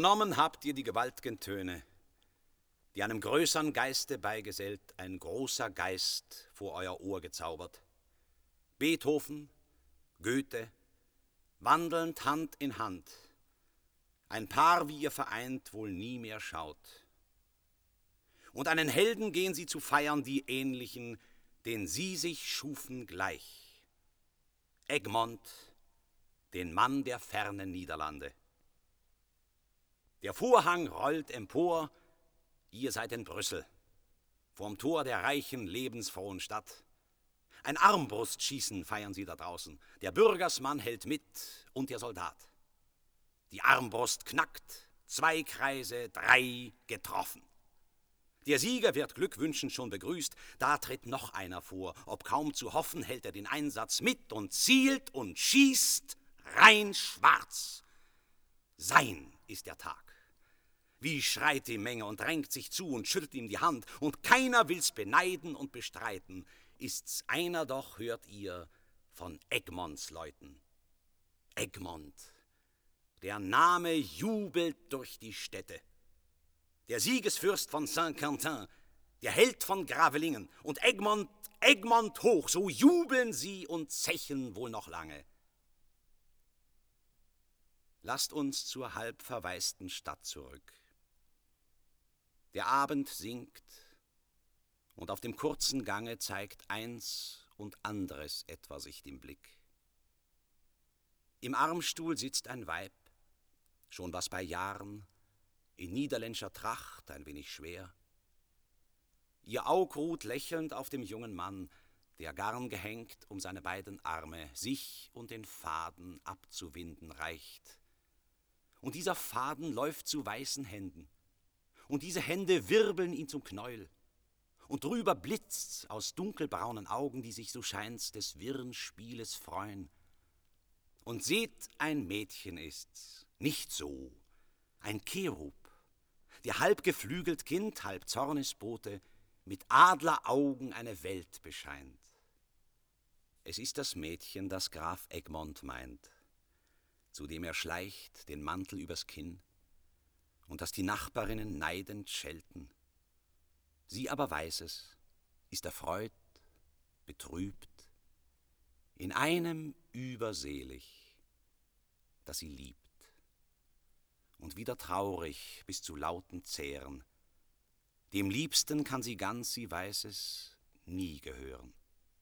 Vernommen habt ihr die gewalt'gen Töne, die einem größern Geiste beigesellt, ein großer Geist vor euer Ohr gezaubert. Beethoven, Goethe, wandelnd Hand in Hand, ein Paar, wie ihr vereint, wohl nie mehr schaut. Und einen Helden gehen sie zu feiern, die Ähnlichen, den sie sich schufen gleich. Egmont, den Mann der fernen Niederlande. Der Vorhang rollt empor, ihr seid in Brüssel, vorm Tor der reichen, lebensfrohen Stadt. Ein Armbrustschießen feiern sie da draußen, der Bürgersmann hält mit und der Soldat. Die Armbrust knackt, 2 Kreise, 3 getroffen. Der Sieger wird glückwünschend schon begrüßt, da tritt noch einer vor, ob kaum zu hoffen, hält er den Einsatz mit und zielt und schießt rein schwarz. Sein ist der Tag. Wie schreit die Menge und drängt sich zu und schüttelt ihm die Hand, und keiner will's beneiden und bestreiten. Ist's einer doch, hört ihr, von Egmonts Leuten. Egmont, der Name jubelt durch die Städte. Der Siegesfürst von Saint-Quentin, der Held von Gravelingen, und Egmont hoch, so jubeln sie und zechen wohl noch lange. Lasst uns zur halb verwaisten Stadt zurück. Der Abend sinkt, und auf dem kurzen Gange zeigt eins und anderes etwa sich dem Blick. Im Armstuhl sitzt ein Weib, schon was bei Jahren, in niederländischer Tracht ein wenig schwer. Ihr Aug ruht lächelnd auf dem jungen Mann, der Garn gehängt um seine beiden Arme sich und den Faden abzuwinden reicht. Und dieser Faden läuft zu weißen Händen, und diese Hände wirbeln ihn zum Knäuel, und drüber blitzt's aus dunkelbraunen Augen, die sich, so scheint's, des wirren Spieles freuen. Und seht, ein Mädchen ist's, nicht so, ein Cherub, der halb geflügelt Kind, halb Zornesbote, mit Adleraugen eine Welt bescheint. Es ist das Mädchen, das Graf Egmont meint, zu dem er schleicht, den Mantel übers Kinn, und das die Nachbarinnen neidend schelten. Sie aber weiß es, ist erfreut, betrübt, in einem überselig, dass sie liebt, und wieder traurig bis zu lauten Zähren. Dem Liebsten kann sie ganz, sie weiß es, nie gehören.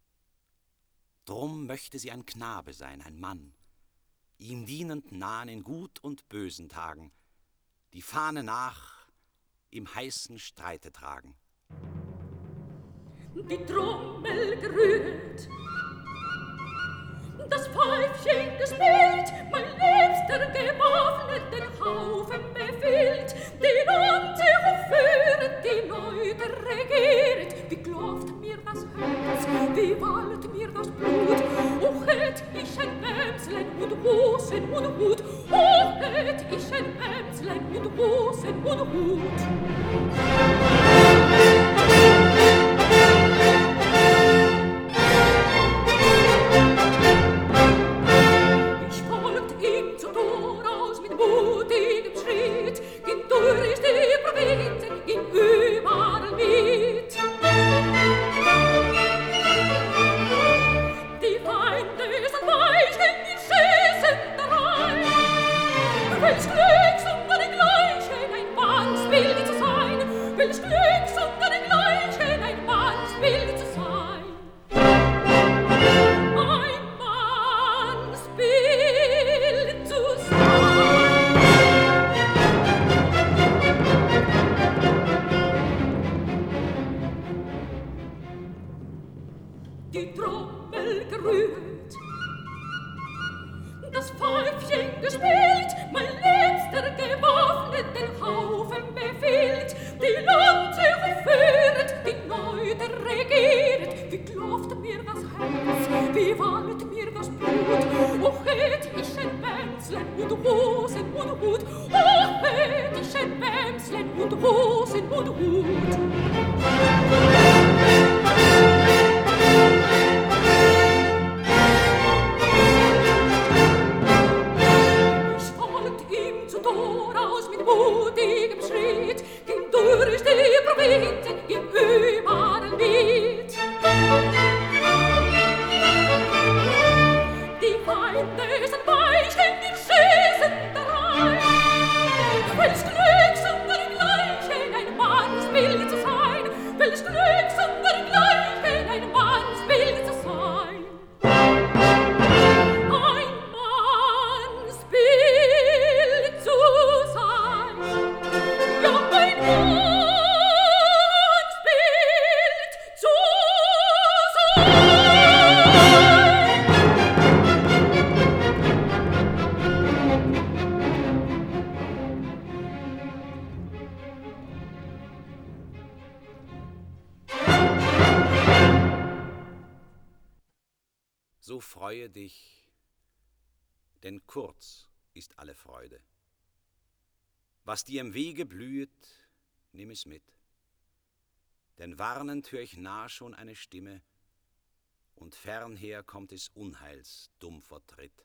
Drum möchte sie ein Knabe sein, ein Mann, ihm dienend nahen in gut und bösen Tagen, die Fahne nach im heißen Streite tragen. Die Trommel gerührt, das Pfeifchen gespielt, mein Liebster gewaffnet den Haufen befiehlt, die Land hochführet, die Leute regiert. Wie klopft mir das Herz, wie wallt mir das Blut, o hätt ich ein Wämslein und Hosen und Hut, o hätt ich ein Wämslein und Hosen und Hut. Aus mit überall wild. Die Feinde sind weichen, die schießen darein. Welch Glück, sondergleichen, ein Mannsbild zu sein. Welch Glück, sondergleichen, ein Mannsbild zu sein. Ein Mannsbild zu sein. Ja, ein Mannsbild zu sein. So freue dich, denn kurz ist alle Freude. Was dir im Wege blühet, nimm es mit. Denn warnend hör ich nah schon eine Stimme, und fernher kommt des Unheils dumpfer Tritt.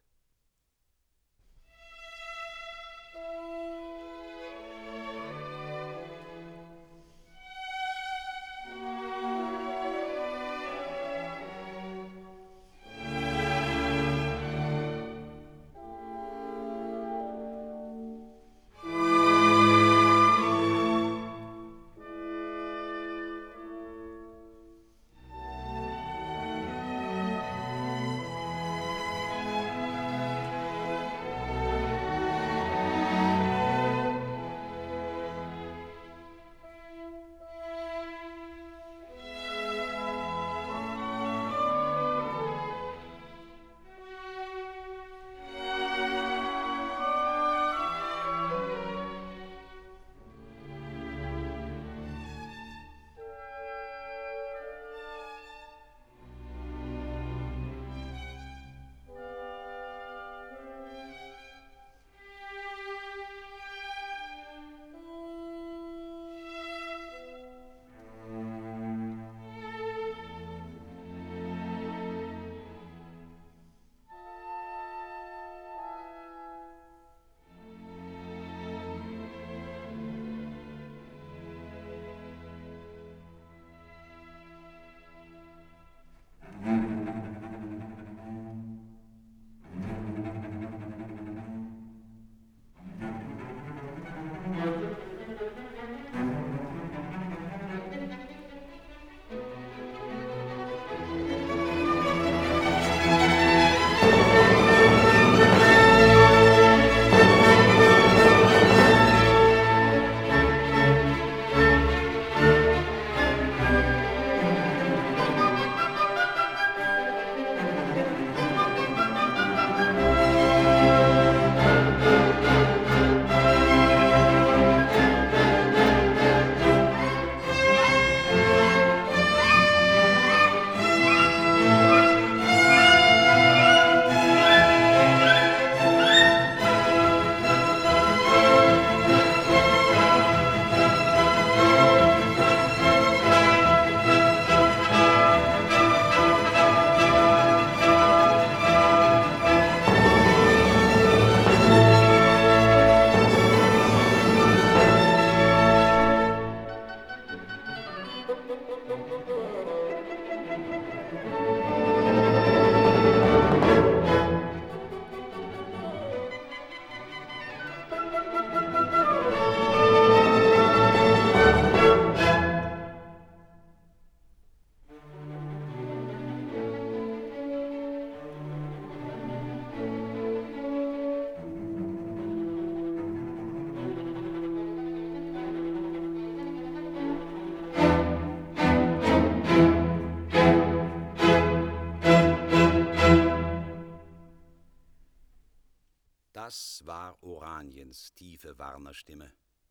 Das war Oraniens tiefe Warnerstimme.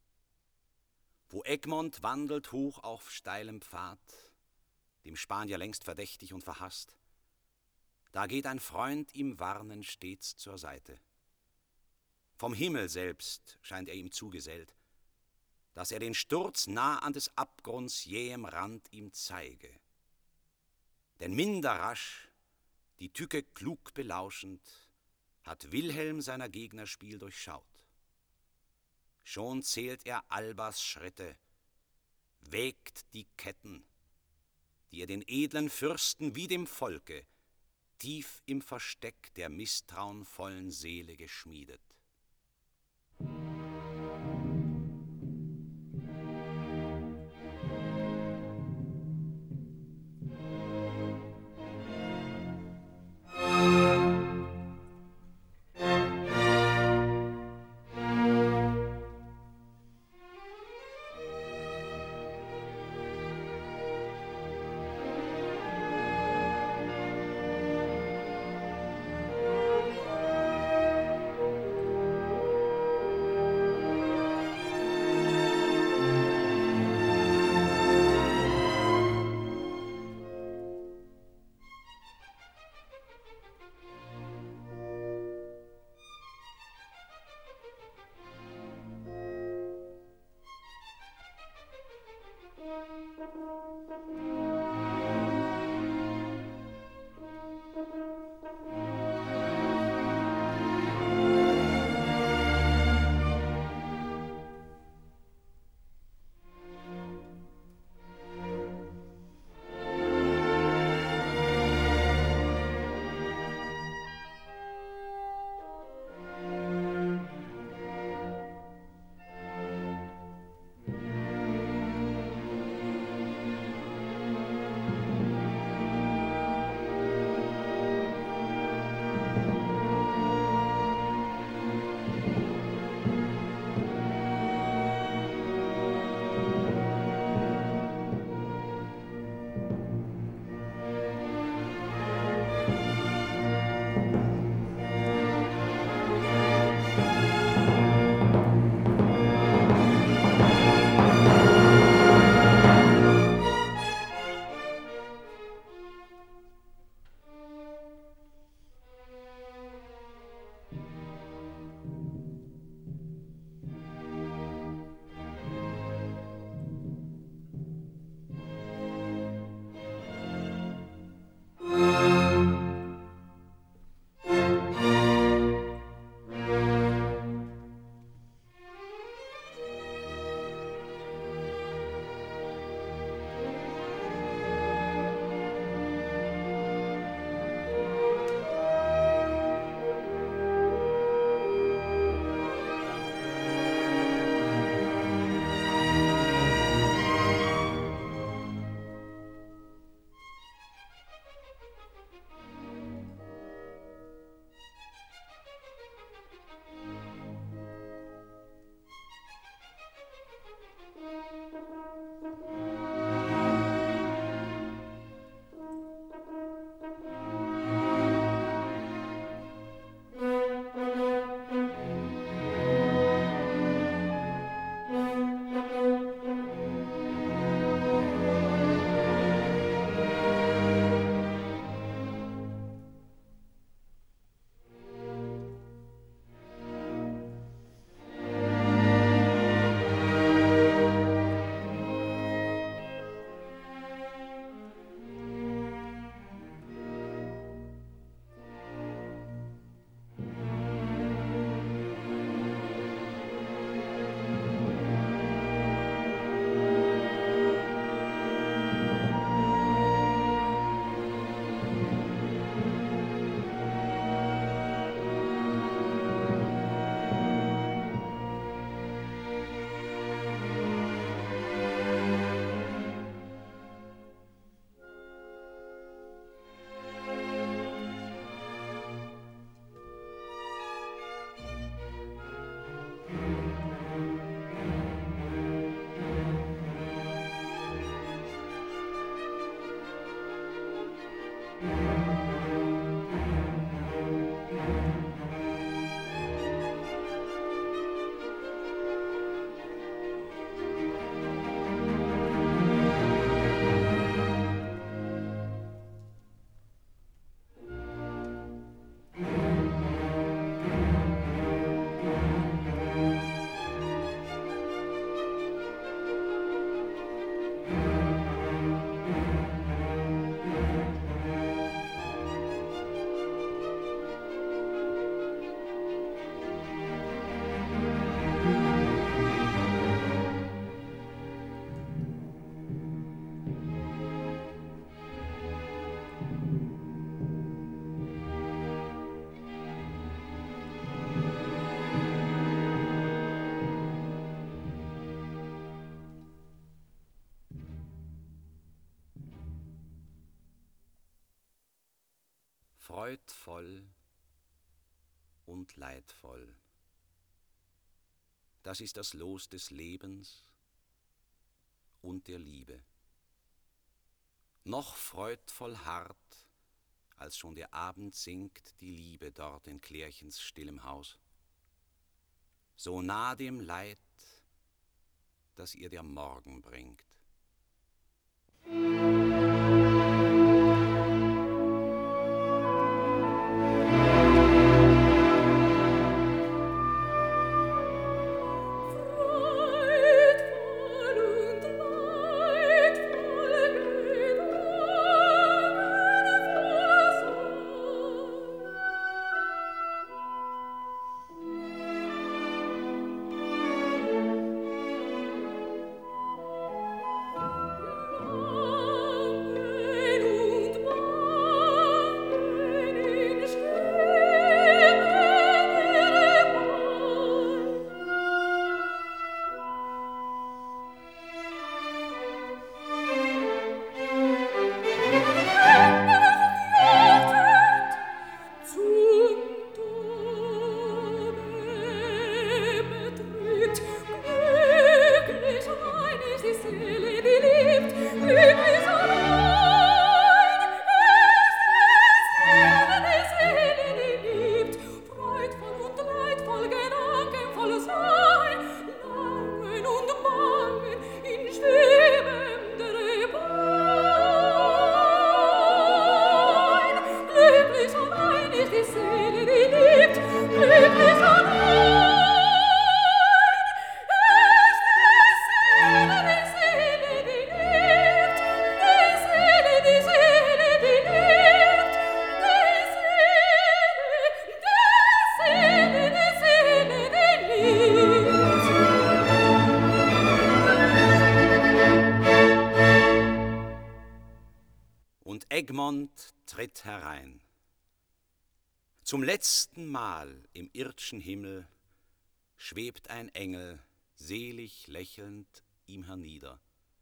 Wo Egmont wandelt hoch auf steilem Pfad, dem Spanier längst verdächtig und verhasst, da geht ein Freund ihm warnend stets zur Seite. Vom Himmel selbst scheint er ihm zugesellt, dass er den Sturz nah an des Abgrunds jähem Rand ihm zeige. Denn minder rasch, die Tücke klug belauschend, hat Wilhelm seiner Gegner Spiel durchschaut. Schon zählt er Albas Schritte, wägt die Ketten, die ihr den edlen Fürsten wie dem Volke tief im Versteck der misstrauenvollen Seele geschmiedet. freudvoll und leidvoll. Das ist das Los des Lebens und der Liebe. Noch freudvoll hart, als schon der Abend sinkt, die Liebe dort in Klärchens stillem Haus. So nah dem Leid, das ihr der Morgen bringt. Egmont tritt herein. Zum letzten Mal im irdschen Himmel schwebt ein Engel selig lächelnd ihm hernieder.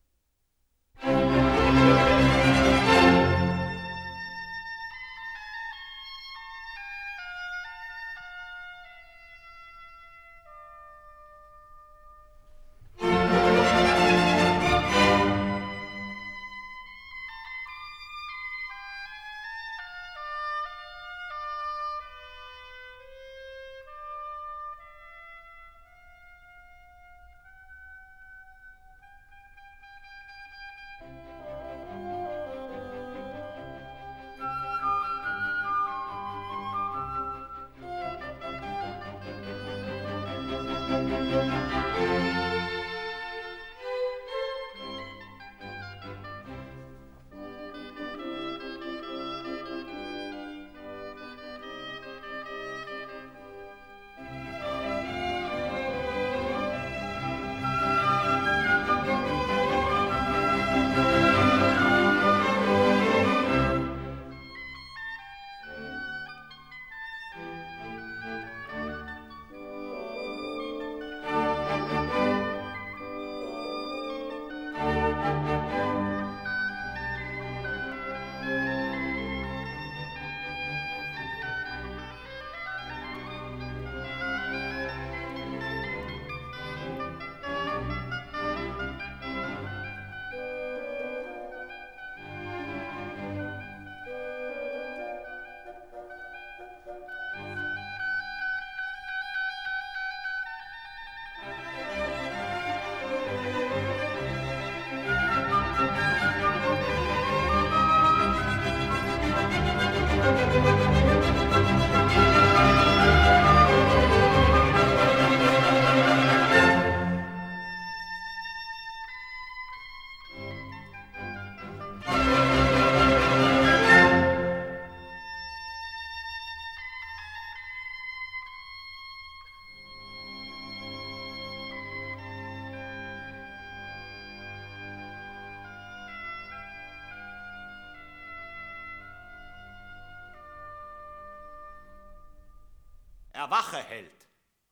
Erwache, Held!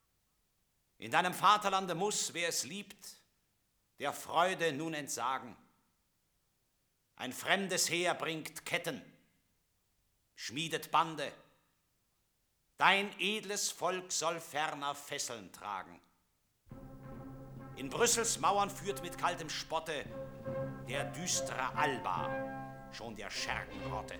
In deinem Vaterlande muss, wer es liebt, der Freude nun entsagen. Ein fremdes Heer bringt Ketten, schmiedet Bande. Dein edles Volk soll ferner Fesseln tragen. In Brüssels Mauern führt mit kaltem Spotte der düstere Alba, schon der Schergenrotte.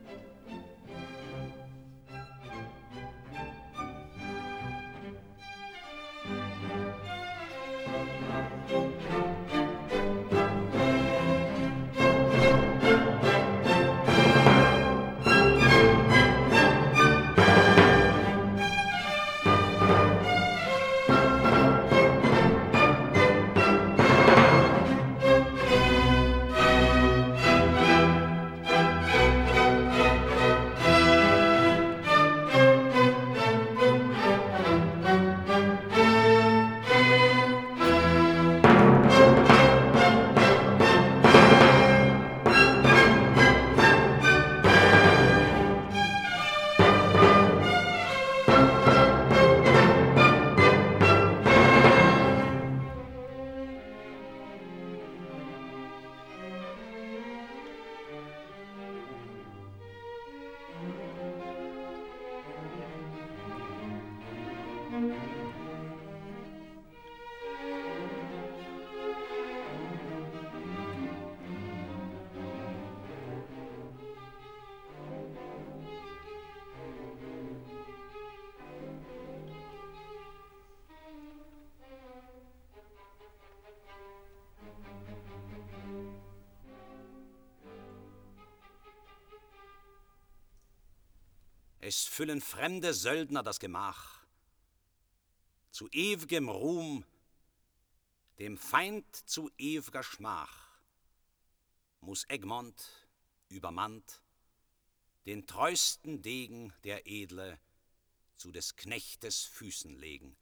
Es füllen fremde Söldner das Gemach. Zu ew'gem Ruhm, dem Feind zu ew'ger Schmach, muß Egmont, übermannt, den treusten Degen der Edle zu des Knechtes Füßen legen.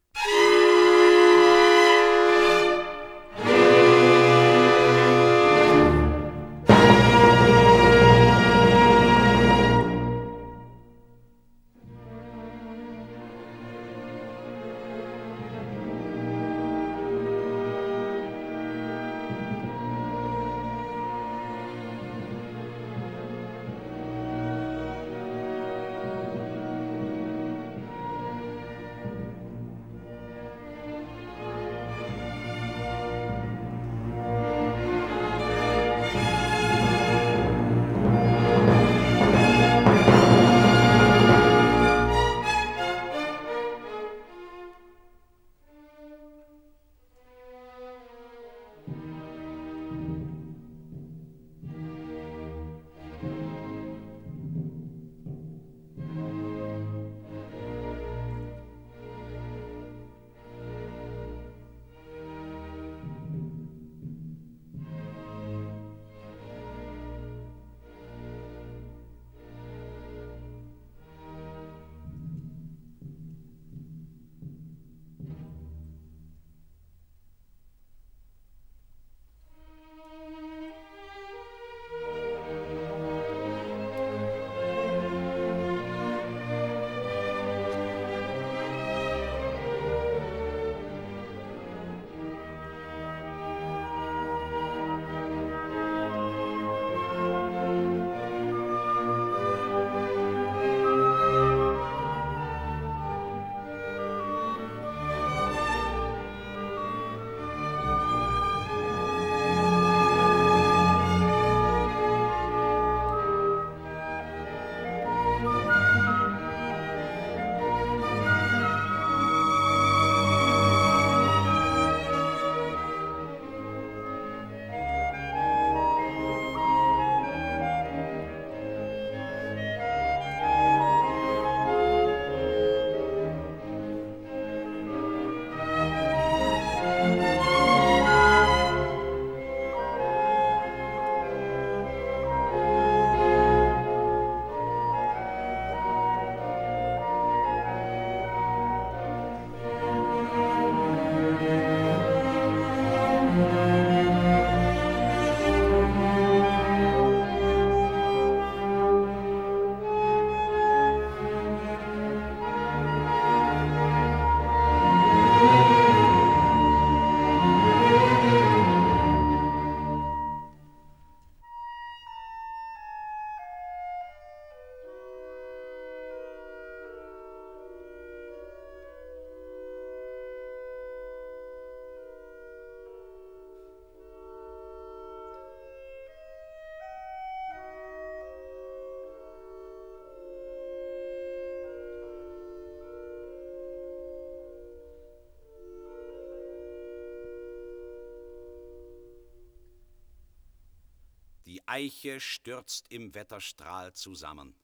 Eiche stürzt im Wetterstrahl zusammen.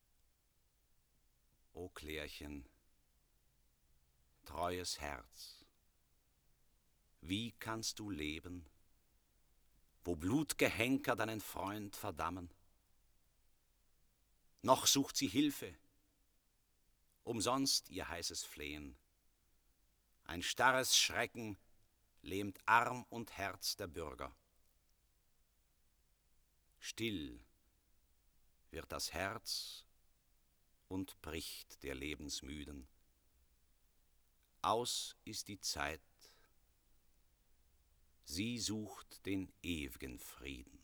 O Klärchen, treues Herz, wie kannst du leben, wo blut'ge Henker deinen Freund verdammen? Noch sucht sie Hilfe, umsonst ihr heißes Flehen. Ein starres Schrecken lähmt Arm und Herz der Bürger. Still wird das Herz und bricht der Lebensmüden. Aus ist die Zeit, sie sucht den ew'gen Frieden.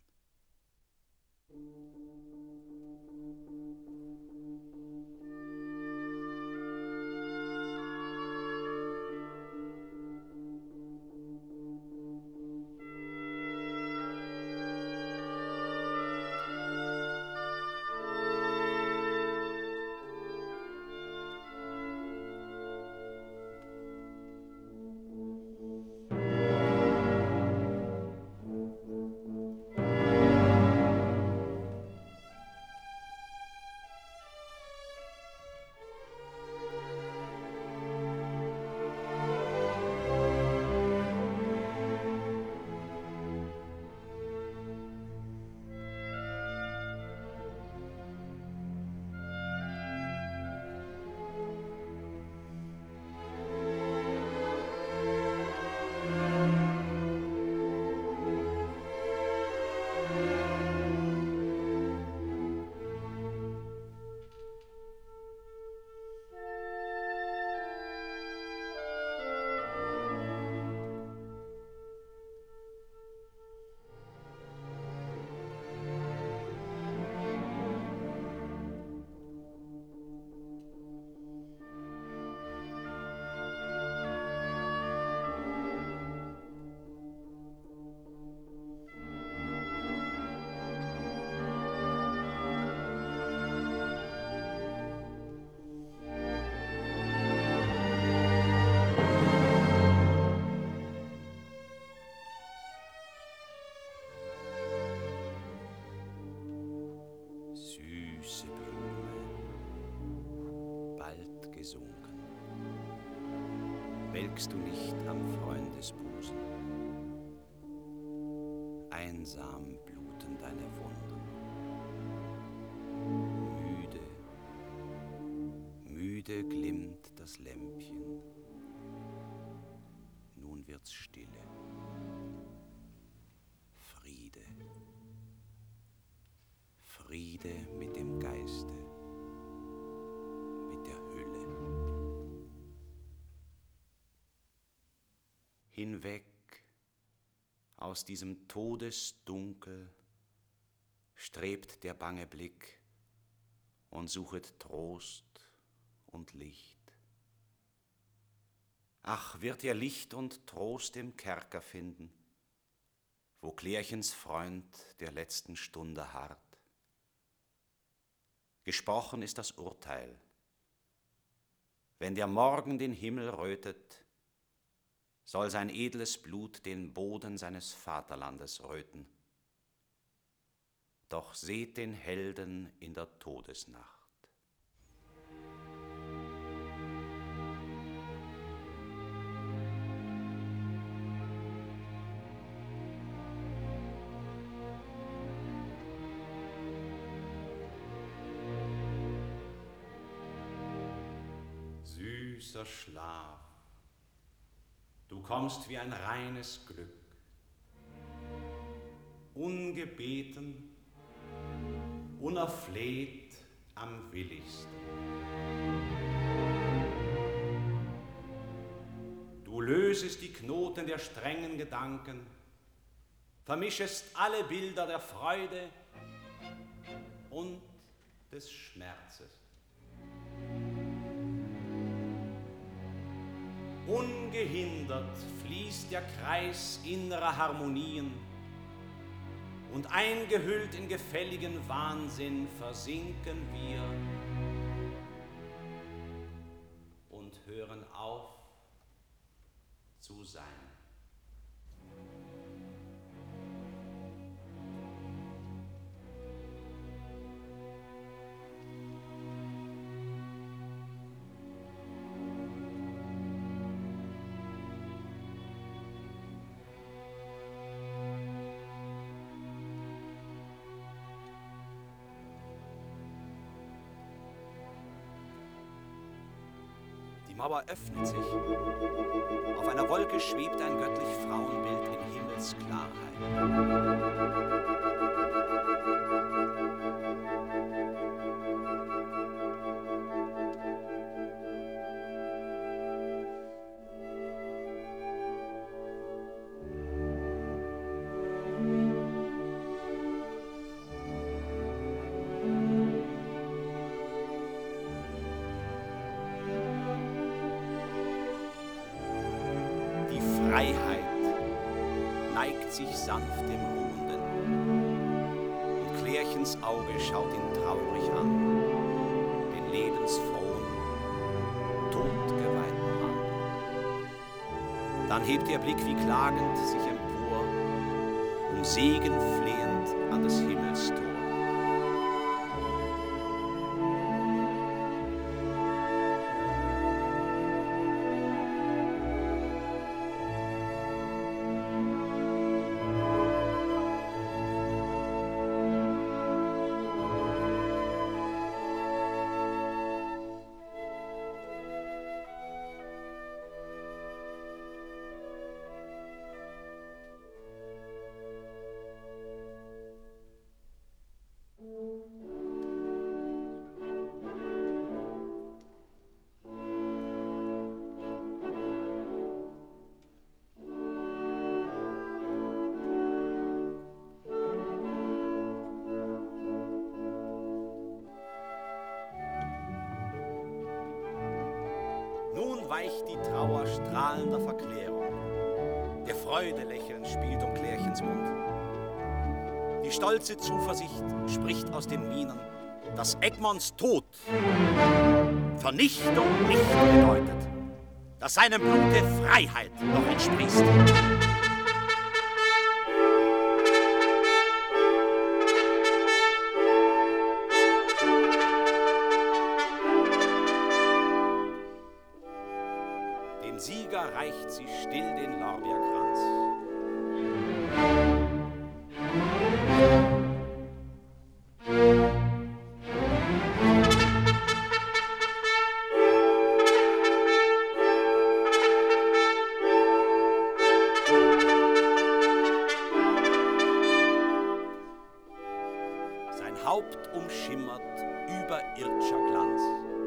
Süße Blume, bald gesunken, welkst du nicht am Freundesbusen? Einsam bluten deine Wunden. Müde, müde glimmt das Lämpchen. Nun wird's stille. Friede. Friede mit dem Geiste, mit der Hülle. Hinweg aus diesem Todesdunkel strebt der bange Blick und suchet Trost und Licht. Ach, wird er Licht und Trost im Kerker finden, wo Klärchens Freund der letzten Stunde harrt? Gesprochen ist das Urteil. Wenn der Morgen den Himmel rötet, soll sein edles Blut den Boden seines Vaterlandes röten. Doch seht den Helden in der Todesnacht. Süßer Schlaf, du kommst wie ein reines Glück, ungebeten, unerfleht am willigsten. Du lösest die Knoten der strengen Gedanken, vermischest alle Bilder der Freude und des Schmerzes. Ungehindert fließt der Kreis innerer Harmonien und eingehüllt in gefälligen Wahnsinn versinken wir und hören auf zu sein. Mauer öffnet sich. Auf einer Wolke schwebt ein göttlich Frauenbild in Himmelsklarheit. Freiheit neigt sich sanft dem Ruhenden und Klärchens Auge schaut ihn traurig an, den lebensfrohen, todgeweihten Mann. Dann hebt ihr Blick wie klagend sich empor, um Segen flehend an des Himmels Tor. Nun weicht die Trauer strahlender Verklärung. Der Freude lächeln spielt um Klärchens Mund. Die stolze Zuversicht spricht aus den Mienen, dass Egmonts Tod Vernichtung nicht bedeutet, dass seinem Blute Freiheit noch entsprießt. Dem Sieger reicht sie still den Lorbeerkranz. Sein Haupt umschimmert überirdischer Glanz.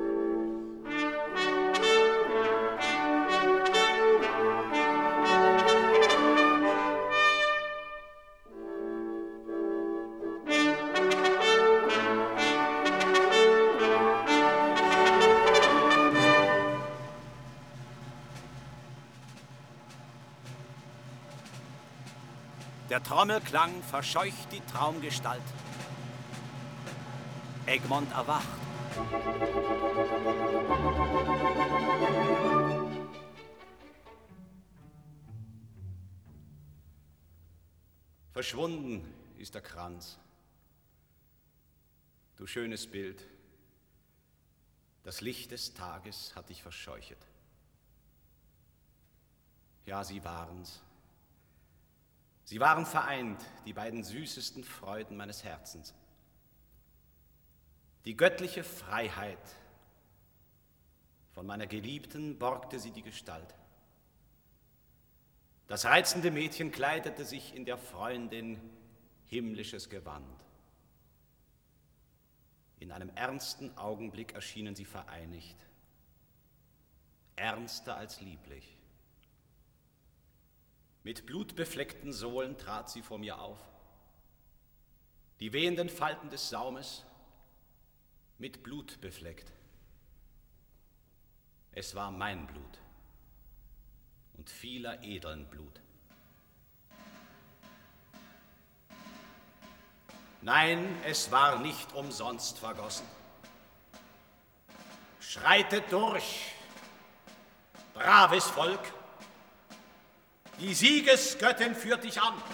Der Trommelklang verscheucht die Traumgestalt. Egmont erwacht. Verschwunden ist der Kranz. Du schönes Bild, das Licht des Tages hat dich verscheuchet. Ja, sie waren's. Sie waren vereint, die beiden süßesten Freuden meines Herzens. Die göttliche Freiheit, von meiner Geliebten borgte sie die Gestalt. Das reizende Mädchen kleidete sich in der Freundin himmlisches Gewand. In einem ernsten Augenblick erschienen sie vereinigt, ernster als lieblich. Mit blutbefleckten Sohlen trat sie vor mir auf. Die wehenden Falten des Saumes mit Blut befleckt. Es war mein Blut und vieler edeln Blut. Nein, es war nicht umsonst vergossen. Schreitet durch, braves Volk! Die Siegesgöttin führt dich an.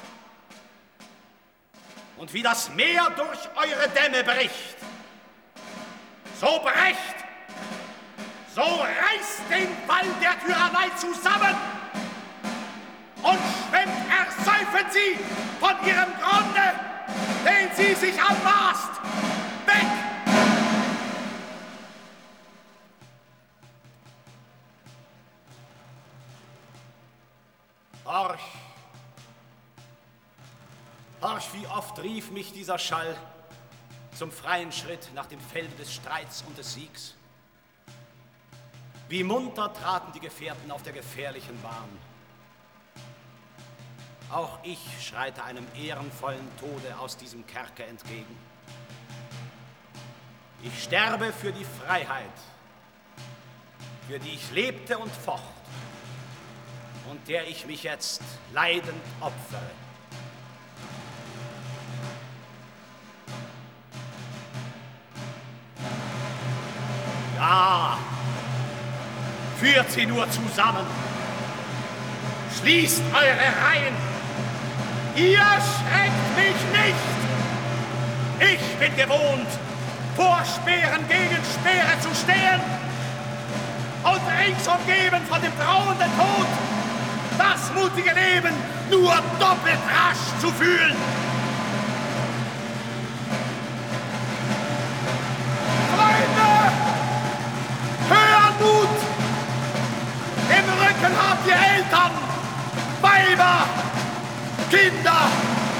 Und wie das Meer durch eure Dämme bricht, so brecht, so reißt den Wall der Tyrannei zusammen und schwemmt ersäufend sie von ihrem Grunde, den sie sich anmaßt, weg! Oft rief mich dieser Schall zum freien Schritt nach dem Felde des Streits und des Siegs. Wie munter traten die Gefährten auf der gefährlichen Bahn. Auch ich schreite einem ehrenvollen Tode aus diesem Kerker entgegen. Ich sterbe für die Freiheit, für die ich lebte und focht und der ich mich jetzt leidend opfere. Ja, führt sie nur zusammen, schließt eure Reihen, ihr schreckt mich nicht. Ich bin gewohnt, vor Speeren gegen Speere zu stehen und rings umgeben von dem drohenden Tod das mutige Leben nur doppelt rasch zu fühlen. Freunde, hört Mut! Im Rücken habt ihr Eltern, Weiber, Kinder.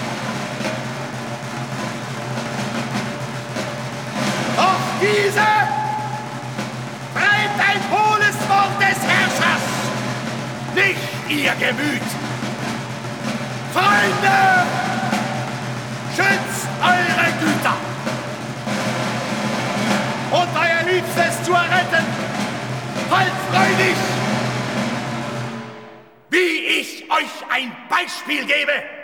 Doch diese treibt ein hohles Wort des Herrschers, nicht ihr Gemüt. Freunde, schützt eure Güter und euer Liebstes zu erretten, halt freudig, wie ich euch ein Beispiel gebe.